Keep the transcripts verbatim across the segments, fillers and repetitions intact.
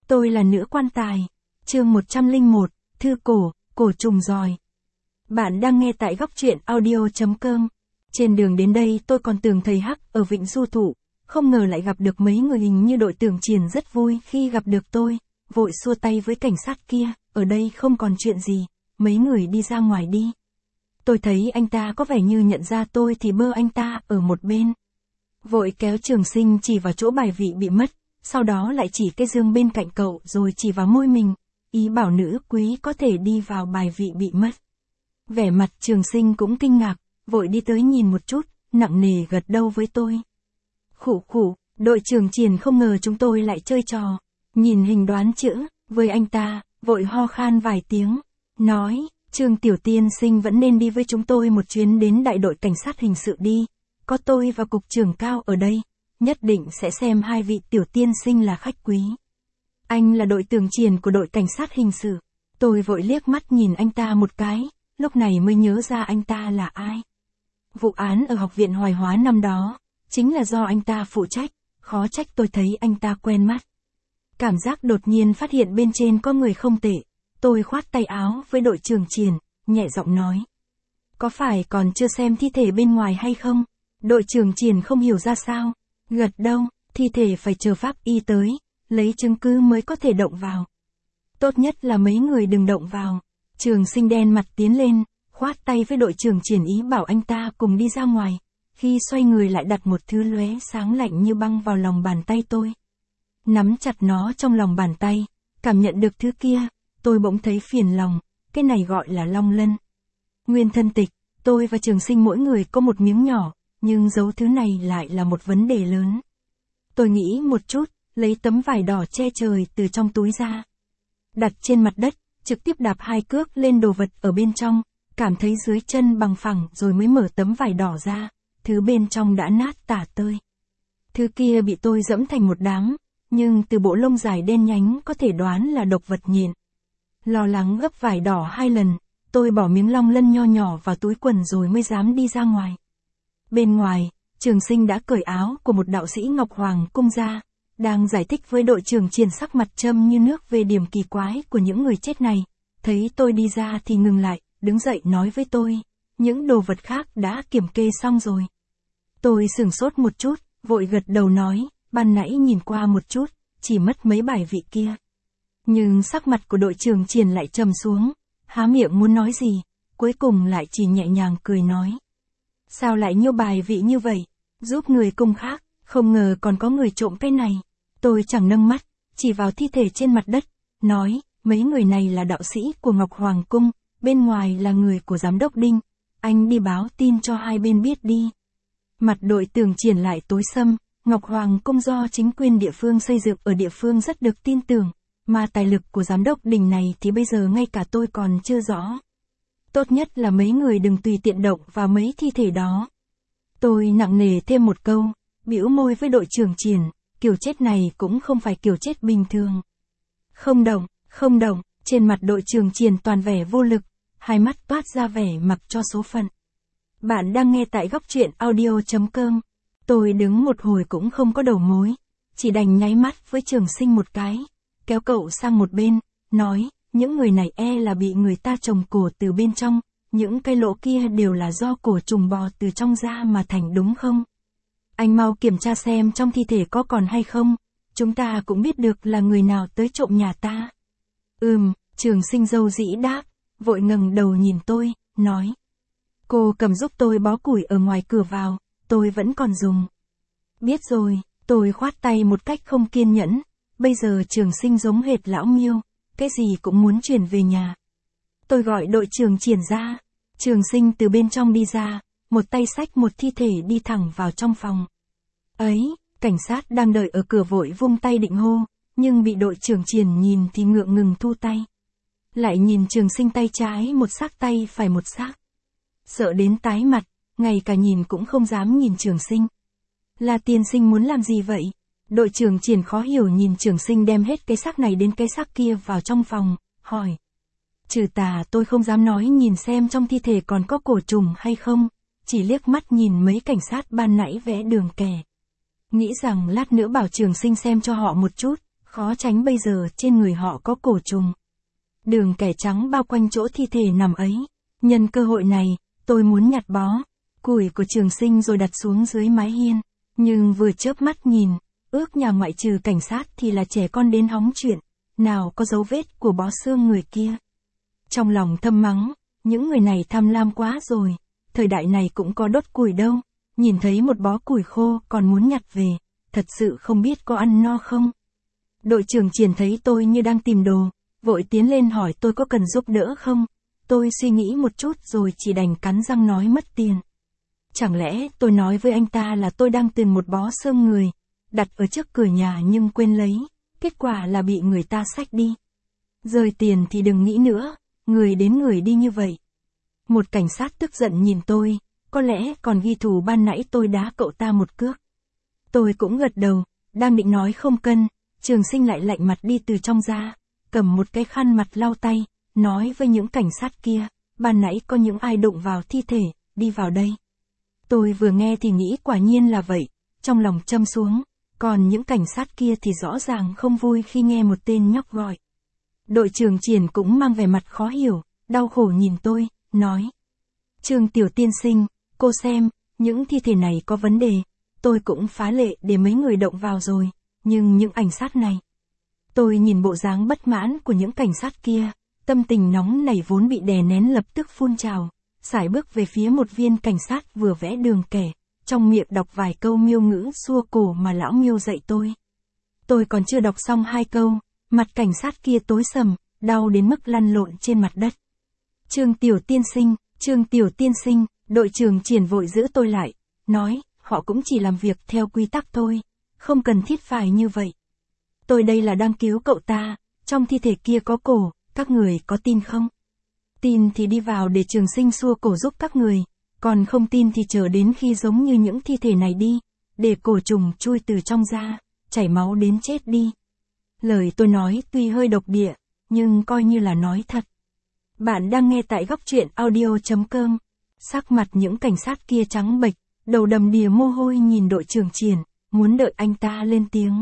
Tôi là nữ quan tài. Chương một trăm lẻ một, thư cổ, cổ trùng giòi. Bạn đang nghe tại góc truyện audio chấm com. Trên đường đến đây tôi còn tưởng thầy Hắc ở Vịnh Du Thụ, không ngờ lại gặp được mấy người hình như đội tưởng Triển rất vui khi gặp được tôi, vội xua tay với cảnh sát kia, ở đây không còn chuyện gì, mấy người đi ra ngoài đi. Tôi thấy anh ta có vẻ như nhận ra tôi thì bơ anh ta ở một bên. Vội kéo Trường Sinh chỉ vào chỗ bài vị bị mất, sau đó lại chỉ cái giường bên cạnh cậu rồi chỉ vào môi mình, ý bảo nữ quý có thể đi vào bài vị bị mất. Vẻ mặt Trường Sinh cũng kinh ngạc, vội đi tới nhìn một chút, nặng nề gật đầu với tôi. Khụ khụ, đội trưởng Triển không ngờ chúng tôi lại chơi trò, nhìn hình đoán chữ, với anh ta, vội ho khan vài tiếng, nói, Trương Tiểu Tiên Sinh vẫn nên đi với chúng tôi một chuyến đến đại đội cảnh sát hình sự đi, có tôi và cục trưởng Cao ở đây, nhất định sẽ xem hai vị Tiểu Tiên Sinh là khách quý. Anh là đội trưởng Triển của đội cảnh sát hình sự, tôi vội liếc mắt nhìn anh ta một cái, lúc này mới nhớ ra anh ta là ai. Vụ án ở học viện Hoài Hóa năm đó, chính là do anh ta phụ trách, khó trách tôi thấy anh ta quen mắt. Cảm giác đột nhiên phát hiện bên trên có người không tệ, tôi khoát tay áo với đội trưởng Triển, nhẹ giọng nói. Có phải còn chưa xem thi thể bên ngoài hay không? Đội trưởng Triển không hiểu ra sao, gật đầu, thi thể phải chờ pháp y tới, lấy chứng cứ mới có thể động vào. Tốt nhất là mấy người đừng động vào. Trường Sinh đen mặt tiến lên, khoát tay với đội trưởng Triển ý bảo anh ta cùng đi ra ngoài, khi xoay người lại đặt một thứ lóe sáng lạnh như băng vào lòng bàn tay tôi. Nắm chặt nó trong lòng bàn tay, cảm nhận được thứ kia, tôi bỗng thấy phiền lòng, cái này gọi là long lân. Nguyên thân tịch, tôi và Trường Sinh mỗi người có một miếng nhỏ, nhưng giấu thứ này lại là một vấn đề lớn. Tôi nghĩ một chút, lấy tấm vải đỏ che trời từ trong túi ra. Đặt trên mặt đất, trực tiếp đạp hai cước lên đồ vật ở bên trong, cảm thấy dưới chân bằng phẳng rồi mới mở tấm vải đỏ ra, thứ bên trong đã nát tả tơi. Thứ kia bị tôi dẫm thành một đám, nhưng từ bộ lông dài đen nhánh có thể đoán là độc vật nhện. Lo lắng gấp vải đỏ hai lần, tôi bỏ miếng long lân nho nhỏ vào túi quần rồi mới dám đi ra ngoài. Bên ngoài, Trường Sinh đã cởi áo của một đạo sĩ Ngọc Hoàng cung ra, đang giải thích với đội trưởng Triển sắc mặt châm như nước về điểm kỳ quái của những người chết này. Thấy tôi đi ra thì ngừng lại, đứng dậy nói với tôi, những đồ vật khác đã kiểm kê xong rồi. Tôi sửng sốt một chút, vội gật đầu nói, ban nãy nhìn qua một chút, chỉ mất mấy bài vị kia. Nhưng sắc mặt của đội trưởng Triển lại trầm xuống, há miệng muốn nói gì, cuối cùng lại chỉ nhẹ nhàng cười nói. Sao lại nhiều bài vị như vậy, giúp người cung khác, không ngờ còn có người trộm cái này. Tôi chẳng nâng mắt, chỉ vào thi thể trên mặt đất, nói, mấy người này là đạo sĩ của Ngọc Hoàng Cung, bên ngoài là người của giám đốc Đinh, anh đi báo tin cho hai bên biết đi. Mặt đội tưởng Triển lại tối sầm, Ngọc Hoàng Cung do chính quyền địa phương xây dựng ở địa phương rất được tin tưởng, mà tài lực của giám đốc Đinh này thì bây giờ ngay cả tôi còn chưa rõ. Tốt nhất là mấy người đừng tùy tiện động vào mấy thi thể đó. Tôi nặng nề thêm một câu, bĩu môi với đội trưởng Triển, kiểu chết này cũng không phải kiểu chết bình thường. Không động, không động, trên mặt đội trưởng Triển toàn vẻ vô lực, hai mắt toát ra vẻ mặc cho số phận. Bạn đang nghe tại góc truyện audio chấm com. Tôi đứng một hồi cũng không có đầu mối, chỉ đành nháy mắt với Trường Sinh một cái, kéo cậu sang một bên, nói, những người này e là bị người ta trồng cổ từ bên trong, những cái lỗ kia đều là do cổ trùng bò từ trong ra mà thành đúng không? Anh mau kiểm tra xem trong thi thể có còn hay không, chúng ta cũng biết được là người nào tới trộm nhà ta. Ừm, Trường Sinh râu rĩ đáp, vội ngẩng đầu nhìn tôi, nói. Cô cầm giúp tôi bó củi ở ngoài cửa vào, tôi vẫn còn dùng. Biết rồi, tôi khoát tay một cách không kiên nhẫn, bây giờ Trường Sinh giống hệt lão Miêu, cái gì cũng muốn chuyển về nhà. Tôi gọi đội trưởng Triển ra, Trường Sinh từ bên trong đi ra, một tay xách một thi thể đi thẳng vào trong phòng. Ấy, cảnh sát đang đợi ở cửa vội vung tay định hô, nhưng bị đội trưởng Triển nhìn thì ngượng ngừng thu tay. Lại nhìn Trường Sinh tay trái một xác tay phải một xác. Sợ đến tái mặt, ngay cả nhìn cũng không dám nhìn Trường Sinh. Là tiên sinh muốn làm gì vậy? Đội trưởng Triển khó hiểu nhìn Trường Sinh đem hết cái xác này đến cái xác kia vào trong phòng, hỏi. Trừ tà tôi không dám nói nhìn xem trong thi thể còn có cổ trùng hay không, chỉ liếc mắt nhìn mấy cảnh sát ban nãy vẽ đường kẻ. Nghĩ rằng lát nữa bảo Trường Sinh xem cho họ một chút, Khó tránh bây giờ trên người họ có cổ trùng. Đường kẻ trắng bao quanh chỗ thi thể nằm ấy. Nhân cơ hội này, tôi muốn nhặt bó củi của Trường Sinh rồi đặt xuống dưới mái hiên. Nhưng vừa chớp mắt nhìn, ước nhà ngoại trừ cảnh sát thì là trẻ con đến hóng chuyện, nào có dấu vết của bó xương người kia. Trong lòng thầm mắng, những người này tham lam quá rồi, thời đại này cũng có đốt củi đâu, nhìn thấy một bó củi khô còn muốn nhặt về, thật sự không biết có ăn no không. Đội trưởng Triển thấy tôi như đang tìm đồ, vội tiến lên hỏi tôi có cần giúp đỡ không. Tôi suy nghĩ một chút rồi chỉ đành cắn răng nói mất tiền. Chẳng lẽ tôi nói với anh ta là tôi đang tìm một bó xương người, đặt ở trước cửa nhà nhưng quên lấy, kết quả là bị người ta xách đi. Rơi tiền thì đừng nghĩ nữa, người đến người đi như vậy. Một cảnh sát tức giận nhìn tôi, có lẽ còn ghi thù ban nãy tôi đá cậu ta một cước. Tôi cũng gật đầu, đang định nói không cân, Trường Sinh lại lạnh mặt đi từ trong ra, cầm một cái khăn mặt lau tay, nói với những cảnh sát kia, ban nãy có những ai đụng vào thi thể, đi vào đây. Tôi vừa nghe thì nghĩ quả nhiên là vậy, trong lòng châm xuống, còn những cảnh sát kia thì rõ ràng không vui khi nghe một tên nhóc gọi. Đội trưởng Triển cũng mang vẻ mặt khó hiểu, đau khổ nhìn tôi, nói. Trương Tiểu Tiên Sinh, cô xem, những thi thể này có vấn đề, tôi cũng phá lệ để mấy người động vào rồi, nhưng những ảnh sát này. Tôi nhìn bộ dáng bất mãn của những cảnh sát kia, tâm tình nóng nảy vốn bị đè nén lập tức phun trào, sải bước về phía một viên cảnh sát vừa vẽ đường kẻ, trong miệng đọc vài câu miêu ngữ xua cổ mà lão miêu dạy tôi. Tôi còn chưa đọc xong hai câu, mặt cảnh sát kia tối sầm, đau đến mức lăn lộn trên mặt đất. Trương Tiểu Tiên Sinh, Trương Tiểu Tiên Sinh, đội trưởng Triển vội giữ tôi lại, nói, họ cũng chỉ làm việc theo quy tắc thôi, không cần thiết phải như vậy. Tôi đây là đang cứu cậu ta, trong thi thể kia có cổ, các người có tin không? Tin thì đi vào để Trường Sinh xua cổ giúp các người, còn không tin thì chờ đến khi giống như những thi thể này đi, để cổ trùng chui từ trong ra, chảy máu đến chết đi. Lời tôi nói tuy hơi độc địa, nhưng coi như là nói thật. Bạn đang nghe tại góc truyện audio chấm com. Sắc mặt những cảnh sát kia trắng bệch, đầu đầm đìa mồ hôi nhìn đội trưởng Triển, muốn đợi anh ta lên tiếng.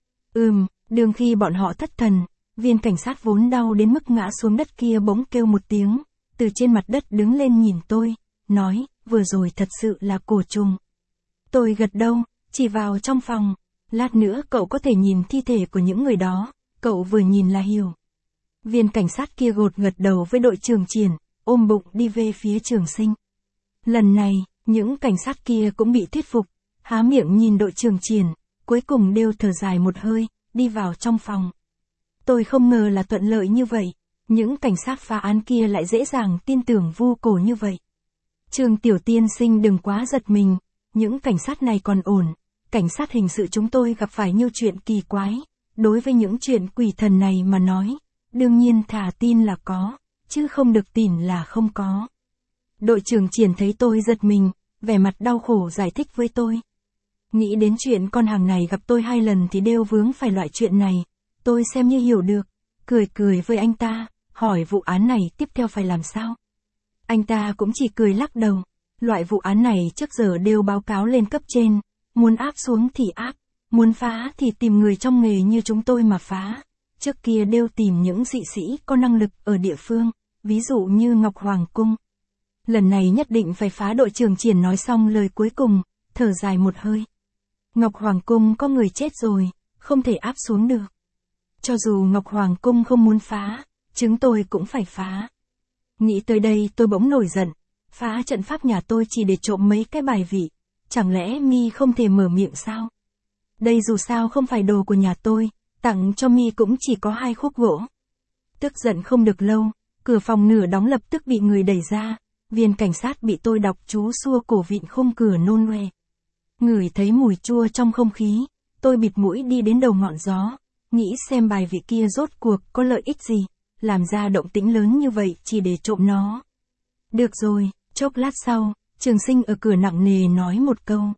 Ừm, đường khi bọn họ thất thần, viên cảnh sát vốn đau đến mức ngã xuống đất kia bỗng kêu một tiếng, từ trên mặt đất đứng lên nhìn tôi, nói, vừa rồi thật sự là cổ trùng. Tôi gật đầu, chỉ vào trong phòng, lát nữa cậu có thể nhìn thi thể của những người đó, cậu vừa nhìn là hiểu. Viên cảnh sát kia gột gật đầu với đội trưởng Triển, ôm bụng đi về phía Trường Sinh. Lần này, những cảnh sát kia cũng bị thuyết phục, há miệng nhìn đội trưởng Triển, cuối cùng đều thở dài một hơi, đi vào trong phòng. Tôi không ngờ là thuận lợi như vậy, những cảnh sát phá án kia lại dễ dàng tin tưởng vu cổ như vậy. Trương Tiểu Tiên Sinh đừng quá giật mình, những cảnh sát này còn ổn, cảnh sát hình sự chúng tôi gặp phải nhiều chuyện kỳ quái, đối với những chuyện quỷ thần này mà nói, đương nhiên thà tin là có, chứ không được tin là không có. Đội trưởng Triển thấy tôi giật mình, vẻ mặt đau khổ giải thích với tôi. Nghĩ đến chuyện con hàng này gặp tôi hai lần thì đều vướng phải loại chuyện này, tôi xem như hiểu được, cười cười với anh ta, hỏi vụ án này tiếp theo phải làm sao. Anh ta cũng chỉ cười lắc đầu, loại vụ án này trước giờ đều báo cáo lên cấp trên, muốn áp xuống thì áp, muốn phá thì tìm người trong nghề như chúng tôi mà phá. Trước kia đều tìm những dị sĩ có năng lực ở địa phương, ví dụ như Ngọc Hoàng Cung. Lần này nhất định phải phá. Đội trưởng Triển nói xong lời cuối cùng, thở dài một hơi. Ngọc Hoàng Cung có người chết rồi, không thể áp xuống được. Cho dù Ngọc Hoàng Cung không muốn phá, chúng tôi cũng phải phá. Nghĩ tới đây tôi bỗng nổi giận, phá trận pháp nhà tôi chỉ để trộm mấy cái bài vị, chẳng lẽ mi không thể mở miệng sao? Đây dù sao không phải đồ của nhà tôi, tặng cho mi cũng chỉ có hai khúc gỗ. Tức giận không được lâu, cửa phòng nửa đóng lập tức bị người đẩy ra, viên cảnh sát bị tôi đọc chú xua cổ vịn khung cửa nôn loe. Ngửi thấy mùi chua trong không khí, tôi bịt mũi đi đến đầu ngọn gió, nghĩ xem bài vị kia rốt cuộc có lợi ích gì, làm ra động tĩnh lớn như vậy chỉ để trộm nó. Được rồi, chốc lát sau, Trường Sinh ở cửa nặng nề nói một câu.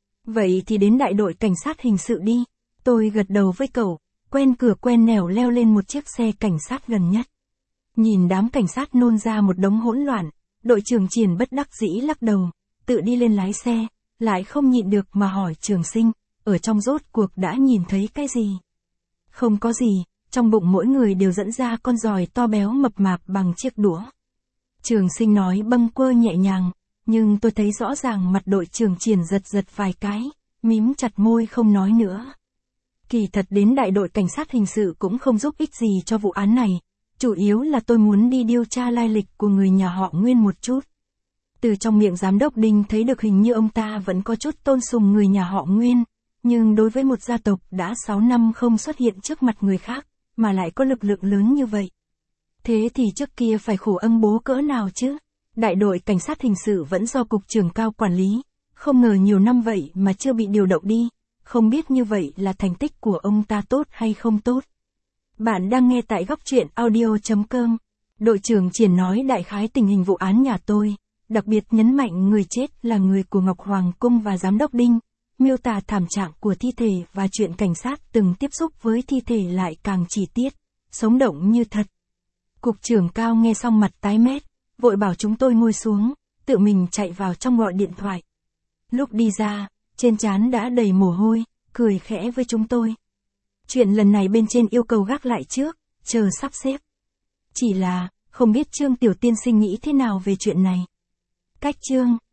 Vậy thì đến đại đội cảnh sát hình sự đi. Tôi gật đầu với cậu, quen cửa quen nẻo leo lên một chiếc xe cảnh sát gần nhất. Nhìn đám cảnh sát nôn ra một đống hỗn loạn, đội trưởng Triển bất đắc dĩ lắc đầu, tự đi lên lái xe, lại không nhịn được mà hỏi Trường Sinh, ở trong rốt cuộc đã nhìn thấy cái gì? Không có gì, trong bụng mỗi người đều dẫn ra con giòi to béo mập mạp bằng chiếc đũa. Trường Sinh nói bâng quơ nhẹ nhàng, nhưng tôi thấy rõ ràng mặt đội trưởng Triển giật giật vài cái, mím chặt môi không nói nữa. Kỳ thật đến đại đội cảnh sát hình sự cũng không giúp ích gì cho vụ án này, chủ yếu là tôi muốn đi điều tra lai lịch của người nhà họ Nguyên một chút. Từ trong miệng giám đốc Đinh thấy được hình như ông ta vẫn có chút tôn sùng người nhà họ Nguyên, nhưng đối với một gia tộc đã sáu năm không xuất hiện trước mặt người khác, mà lại có lực lượng lớn như vậy. Thế thì trước kia phải khổ âm bố cỡ nào chứ? Đại đội cảnh sát hình sự vẫn do cục trưởng Cao quản lý, không ngờ nhiều năm vậy mà chưa bị điều động đi, không biết như vậy là thành tích của ông ta tốt hay không tốt. Bạn đang nghe tại góc truyện audio chấm com. Đội trưởng Triển nói đại khái tình hình vụ án nhà tôi, đặc biệt nhấn mạnh người chết là người của Ngọc Hoàng Cung và giám đốc Đinh, miêu tả thảm trạng của thi thể và chuyện cảnh sát từng tiếp xúc với thi thể lại càng chi tiết, sống động như thật. Cục trưởng Cao nghe xong mặt tái mét, vội bảo chúng tôi ngồi xuống, tự mình chạy vào trong gọi điện thoại. Lúc đi ra, trên trán đã đầy mồ hôi, cười khẽ với chúng tôi. Chuyện lần này bên trên yêu cầu gác lại trước, chờ sắp xếp. Chỉ là, không biết Trương Tiểu Tiên Sinh nghĩ thế nào về chuyện này. Cách Trương